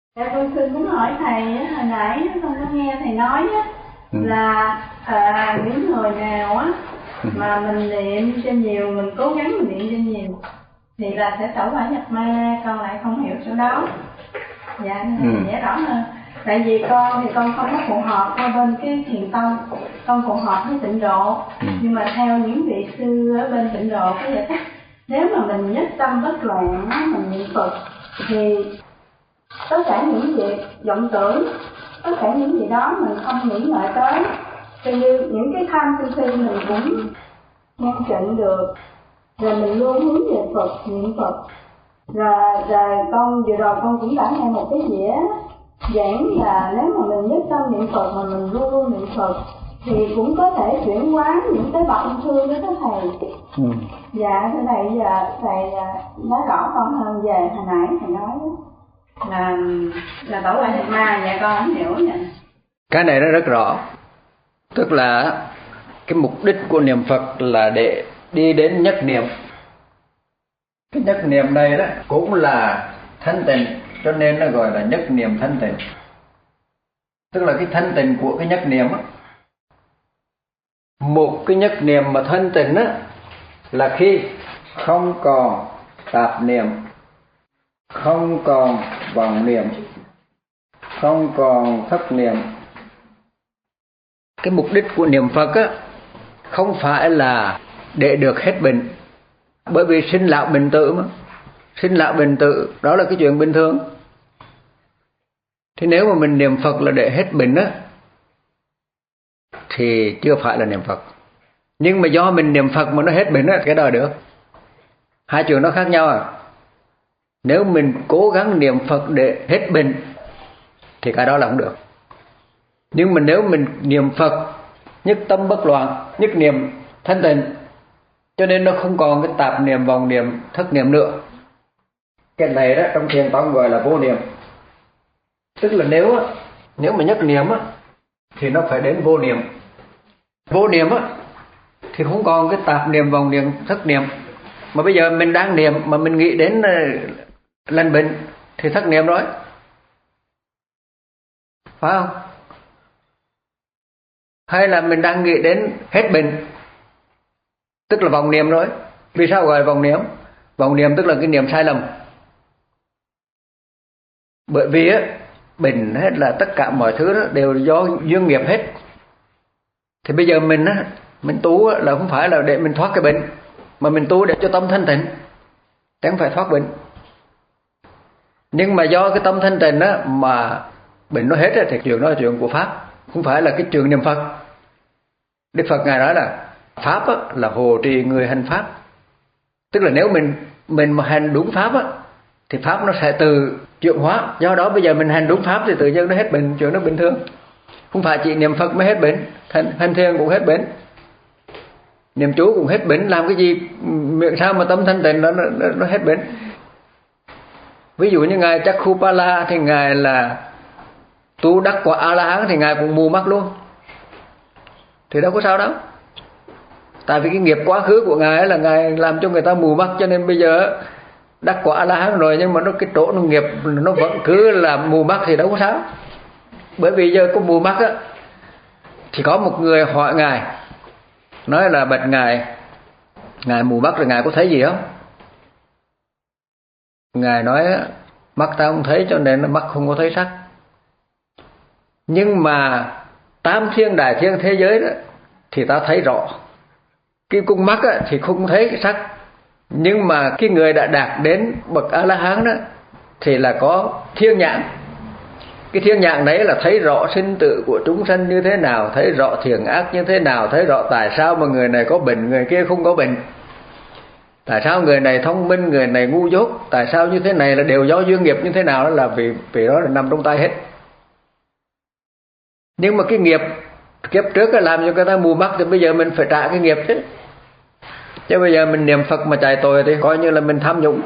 Dạ con muốn hỏi thầy hồi nãy con có nghe thầy nói là những người nào mà mình niệm cho nhiều, mình cố gắng mình niệm cho nhiều thì là sẽ tẩu hỏa nhập ma. Con lại không hiểu chỗ đó. Dạ giải rõ hơn. Tại vì con thì con không có phù hợp qua bên cái thiền tông, con phù hợp với tịnh độ. Nhưng mà theo những vị sư ở bên tịnh độ có giải thích, nếu mà mình nhất tâm bất loạn mình niệm Phật thì tất cả những việc vọng tưởng, tất cả những gì đó mình không nghĩ ngợi tới, thì như những cái tham sân si mình cũng ngăn chặn được, rồi mình luôn hướng về Phật, niệm Phật. Rồi con vừa rồi con cũng đã nghe một cái dĩa giảng là nếu mà mình nhất tâm niệm Phật mà mình luôn luôn niệm Phật thì cũng có thể chuyển hóa những cái bậc ung thư với các thầy. Dạ thưa thầy, giờ thầy nói rõ con hơn về hồi nãy thầy nói là tẩu hỏa nhập ma. Dạ con không hiểu nha. Cái này nó rất rõ, tức là cái mục đích của niệm Phật là để đi đến nhất niệm. Cái nhất niệm này đó cũng là thanh tịnh, cho nên nó gọi là nhất niệm thanh tịnh. Tức là cái thanh tịnh của cái nhất niệm á. Một cái nhất niệm mà thanh tịnh á là khi không còn tạp niệm, không còn vọng niệm, không còn thất niệm. Cái mục đích của niệm Phật á không phải là để được hết bệnh, bởi vì sinh lão bệnh tử mà. Sinh lão bệnh tử đó là cái chuyện bình thường. Thì nếu mà mình niệm Phật là để hết bệnh á thì chưa phải là niệm Phật. Nhưng mà do mình niệm Phật mà nó hết bệnh á, cái đó được. Hai chuyện nó khác nhau à. Nếu mình cố gắng niệm Phật để hết bệnh thì cái đó là không được. Nhưng mà nếu mình niệm Phật nhất tâm bất loạn, nhất niệm thanh tịnh, cho nên nó không còn cái tạp niệm, vọng niệm, thất niệm nữa. Cái này đó trong thiền tông gọi là vô niệm. Tức là nếu mà nhất niệm á thì nó phải đến vô niệm. Vô niệm á thì không còn cái tạp niệm, vọng niệm, thất niệm. Mà bây giờ mình đang niệm mà mình nghĩ đến lành bệnh thì thất niệm rồi, phải không? Hay là mình đang nghĩ đến hết bệnh, tức là vọng niệm rồi. Vì sao gọi là vọng niệm? Vọng niệm tức là cái niệm sai lầm. Bởi vì á, bệnh hết là tất cả mọi thứ đó đều do duyên nghiệp hết. Thì bây giờ mình tu là không phải là để mình thoát cái bệnh, mà mình tu để cho tâm thanh tịnh, chứ không phải thoát bệnh. Nhưng mà do cái tâm thanh tịnh á mà bệnh nó hết thì chuyện đó là chuyện của Pháp, không phải là cái chuyện niệm Phật. Đức Phật Ngài nói là Pháp á, là hộ trì người hành Pháp. Tức là nếu mình mà hành đúng Pháp á thì Pháp nó sẽ tự chuyển hóa. Do đó bây giờ mình hành đúng Pháp thì tự nhiên nó hết bệnh, chuyện nó bình thường. Không phải chỉ niệm Phật mới hết bệnh, hành thiền cũng hết bệnh, niệm chú cũng hết bệnh. Làm cái gì miệng sao mà tâm thanh tịnh nó hết bệnh. Ví dụ như Ngài Chakkupala thì Ngài là tu đắc quả A-la-hán thì Ngài cũng mù mắt luôn, thì đâu có sao đâu. Tại vì cái nghiệp quá khứ của Ngài là Ngài làm cho người ta mù mắt, cho nên bây giờ đắc quả A-la-hán rồi nhưng mà cái chỗ nó nghiệp nó vẫn cứ là mù mắt thì đâu có sao. Bởi vì giờ có mù mắt á thì có một người hỏi Ngài, nói là bạch Ngài mù mắt rồi Ngài có thấy gì không? Ngài nói mắt ta không thấy cho nên mắt không có thấy sắc. Nhưng mà tam thiên đại thiên thế giới đó thì ta thấy rõ. Cái con mắt á, thì không thấy cái sắc. Nhưng mà cái người đã đạt đến bậc A-la-hán đó thì là có thiên nhãn. Cái thiên nhãn đấy là thấy rõ sinh tử của chúng sanh như thế nào, thấy rõ thiện ác như thế nào, thấy rõ tại sao mà người này có bệnh, người kia không có bệnh, tại sao người này thông minh, người này ngu dốt, tại sao như thế này là đều do duyên nghiệp như thế nào, đó là vì đó là nằm trong tay hết. Nhưng mà cái nghiệp kiếp trước làm cho người ta mù mắt thì bây giờ mình phải trả cái nghiệp chứ. Chứ bây giờ mình niệm Phật mà chạy tội thì coi như là mình tham nhũng.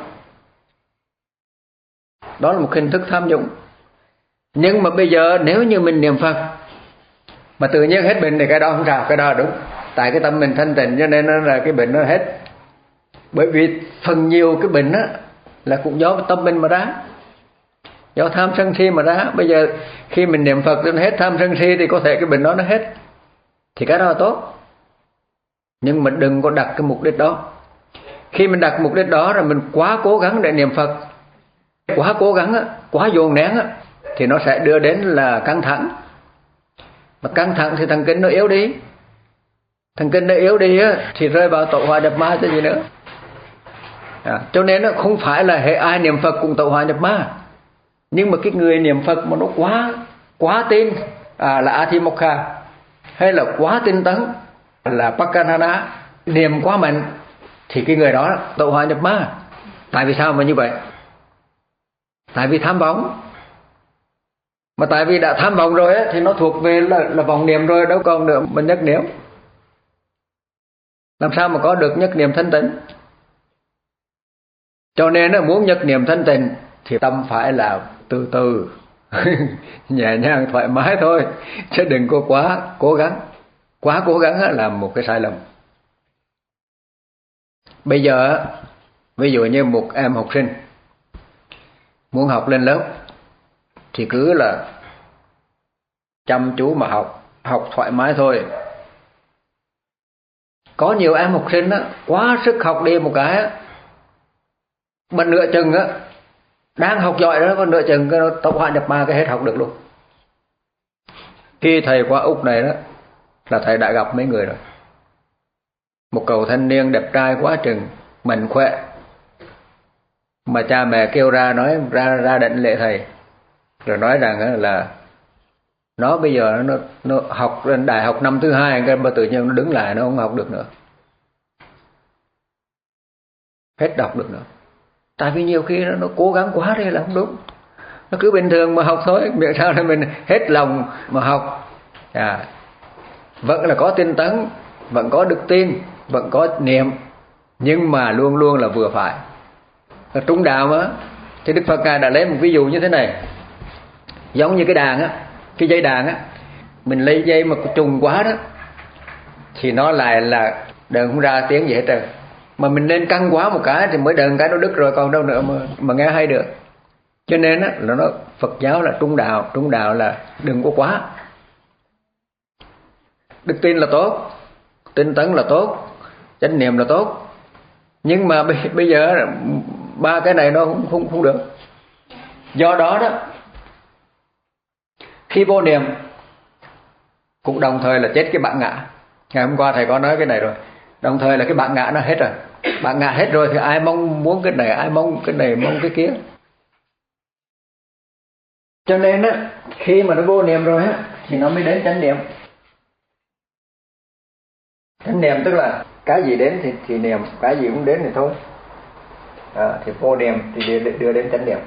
Đó là một hình thức tham nhũng. Nhưng mà bây giờ nếu như mình niệm Phật mà tự nhiên hết bệnh thì cái đó không sao, cái đó là đúng. Tại cái tâm mình thanh tịnh cho nên là cái bệnh nó hết. Bởi vì phần nhiều cái bệnh á là cũng do tâm mình mà ra. do tham sân si mà ra. Bây giờ khi mình niệm Phật nó hết tham sân si thì có thể cái bệnh đó nó hết, thì cái đó là tốt. Nhưng mà đừng có đặt cái mục đích đó. Khi mình đặt mục đích đó rồi mình quá cố gắng để niệm Phật, quá cố gắng, quá dồn nén thì nó sẽ đưa đến là căng thẳng. Mà căng thẳng thì thần kinh nó yếu đi. Thần kinh nó yếu đi thì rơi vào tẩu hỏa nhập ma chứ gì nữa. Cho nên nó không phải là hệ ai niệm Phật cũng tẩu hỏa nhập ma. Nhưng mà cái người niệm Phật mà nó quá tin là Athimokha, hay là quá tinh tấn là Pakkanana, niệm quá mạnh, thì cái người đó tẩu hỏa nhập ma. Tại vì sao mà như vậy? Tại vì tham vọng. Mà tại vì đã tham vọng rồi thì nó thuộc về là vọng niệm rồi, đâu còn nữa mà nhất niệm. Làm sao mà có được nhất niệm thanh tịnh? Cho nên muốn nhất niệm thanh tịnh thì tâm phải là từ từ nhẹ nhàng thoải mái thôi, chứ đừng có quá cố gắng. Quá cố gắng là một cái sai lầm. Bây giờ ví dụ như một em học sinh muốn học lên lớp thì cứ là chăm chú mà học thoải mái thôi. Có nhiều em học sinh quá sức học đi một cái mà nửa chừng đang học giỏi đó, còn nửa chừng cái tẩu hỏa nhập ma cái hết học được luôn. Khi thầy qua Úc này đó là thầy đã gặp mấy người rồi. Một cậu thanh niên đẹp trai quá chừng, mạnh khỏe, mà cha mẹ kêu ra nói ra định lễ thầy, rồi nói rằng là nó bây giờ nó học lên đại học năm thứ 2, cái mà tự nhiên nó đứng lại, nó không học được nữa, hết đọc được nữa. Tại vì nhiều khi nó cố gắng quá đây là không đúng. Nó cứ bình thường mà học thôi, miễn sao là mình hết lòng mà học. Vẫn là có tinh tấn, vẫn có đức tin, vẫn có niệm, nhưng mà luôn luôn là vừa phải. Ở trung đạo thì Đức Phật Ngài đã lấy một ví dụ như thế này. Giống như cái đàn cái dây đàn mình lấy dây mà trùng quá đó thì nó lại là đờn không ra tiếng gì hết trơn. Mà mình nên căng quá một cái thì mới đờn cái nó đứt rồi, còn đâu nữa mà nghe hay được. Cho nên là nó Phật giáo là trung đạo là đừng có quá. Đức tin là tốt, tinh tấn là tốt, chánh niệm là tốt, nhưng mà bây giờ ba cái này nó không được. Do đó khi vô niệm cũng đồng thời là chết cái bản ngã. Ngày hôm qua thầy có nói cái này rồi. Đồng thời là cái bản ngã nó hết rồi. Bản ngã hết rồi thì ai mong muốn cái này, ai mong cái này, mong cái kia. Cho nên khi mà nó vô niệm rồi thì nó mới đến chánh niệm. Chánh niệm tức là cái gì đến thì niệm, cái gì cũng đến thì thôi. Thì vô niệm thì đưa đến chánh niệm.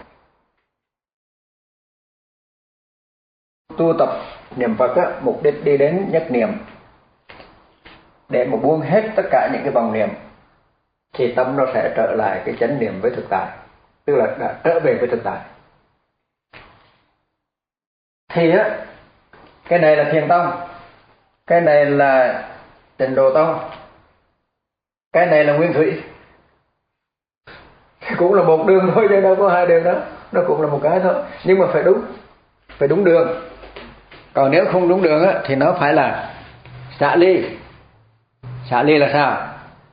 Tu tập niệm Phật mục đích đi đến nhất niệm, để mà buông hết tất cả những cái vọng niệm thì tâm nó sẽ trở lại cái chánh niệm với thực tại, tức là đã trở về với thực tại. Thì cái này là Thiền Tông, cái này là Tịnh Độ Tông, cái này là Nguyên Thủy. Cũng là một đường thôi chứ đâu có hai đường đó, nó cũng là một cái thôi, nhưng mà phải đúng đường. Còn nếu không đúng đường thì nó phải là xả ly. Xả ly là sao?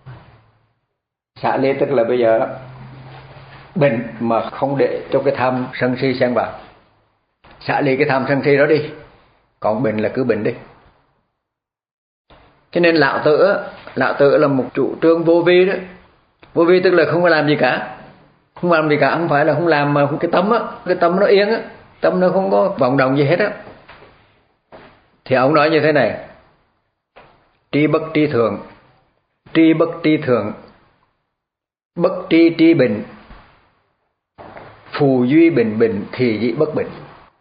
Xả ly tức là bây giờ bình mà không để cho cái tham sân si xen vào. Xả ly cái tham sân si đó đi, còn bình là cứ bình đi. Cho nên lão tử là một chủ trương vô vi đó. Vô vi tức là không có làm gì cả. Không làm gì cả, không phải là không làm, mà cái tâm nó yên tâm nó không có vọng động gì hết Thì ông nói như thế này: tri bất tri thượng, tri bất tri thượng, bất tri tri bình, phù duy bình bình, thì dĩ bất bình.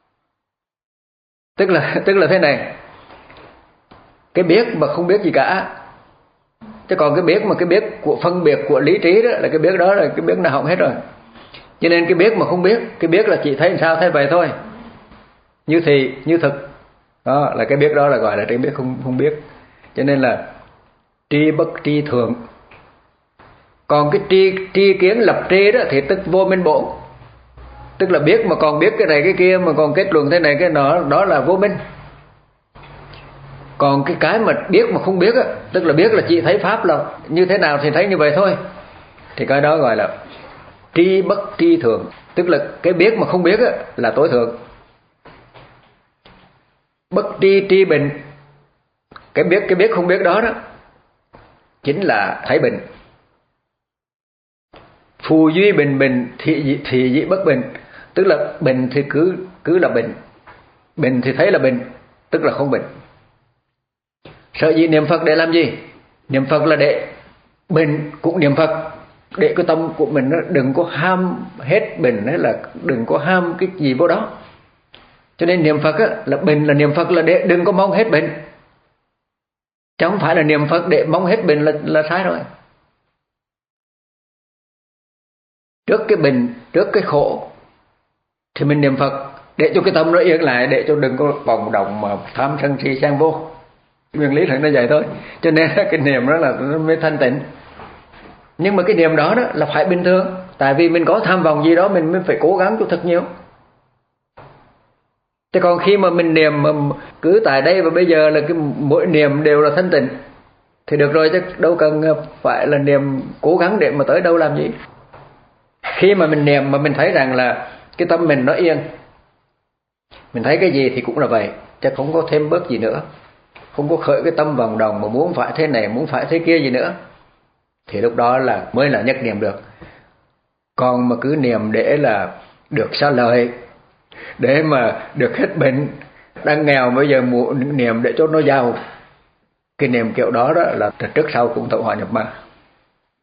Tức là thế này, cái biết mà không biết gì cả. Chứ còn cái biết của phân biệt của lý trí đó là cái biết đó là cái biết nào hỏng hết rồi. Cho nên cái biết mà không biết, cái biết là chỉ thấy sao thấy vậy thôi, như thì như thực. Đó là cái biết, đó là gọi là tri biết không biết. Cho nên là tri bất tri thượng. Còn cái tri kiến lập tri đó thì tức vô minh bổn. Tức là biết mà còn biết cái này cái kia, mà còn kết luận thế này cái nọ, đó là vô minh. Còn cái mà biết mà không biết á, tức là biết là chỉ thấy pháp là như thế nào thì thấy như vậy thôi, thì cái đó gọi là tri bất tri thượng. Tức là cái biết mà không biết á là tối thượng. Bất tri tri bình, cái biết không biết đó đó chính là thấy bình. Phù duy bình bình, thị dĩ bất bình. Tức là bình thì cứ là bình, bình thì thấy là bình, tức là không bình. Sở dĩ niệm Phật để làm gì? Niệm Phật là để bình cũng niệm Phật, để cái tâm của mình nó đừng có ham hết bình, hay là đừng có ham cái gì vô đó. Cho nên niệm Phật á, là bình là niệm Phật là để đừng có mong hết bình, chứ không phải là niệm Phật để mong hết bình là sai rồi. Trước cái bình, trước cái khổ thì mình niệm Phật để cho cái tâm nó yên lại, để cho đừng có vòng động mà tham sân si sang vô. Nguyên lý là nó vậy thôi. Cho nên cái niệm đó là nó mới thanh tịnh. Nhưng mà cái niệm đó là phải bình thường. Tại vì mình có tham vọng gì đó mình mới phải cố gắng cho thật nhiều. Chứ còn khi mà mình niệm mà cứ tại đây và bây giờ là cái mỗi niệm đều là thanh tịnh thì được rồi, chứ đâu cần phải là niệm cố gắng để mà tới đâu làm gì. Khi mà mình niệm mà mình thấy rằng là cái tâm mình nó yên, mình thấy cái gì thì cũng là vậy, chứ không có thêm bớt gì nữa, không có khởi cái tâm vòng đồng mà muốn phải thế này, muốn phải thế kia gì nữa, thì lúc đó là mới là nhất niệm được. Còn mà cứ niệm để là được xá lợi, để mà được hết bệnh, đang nghèo bây giờ niệm để cho nó giàu, cái niệm kiểu đó là trước sau cũng thọ hỏa nhập ma.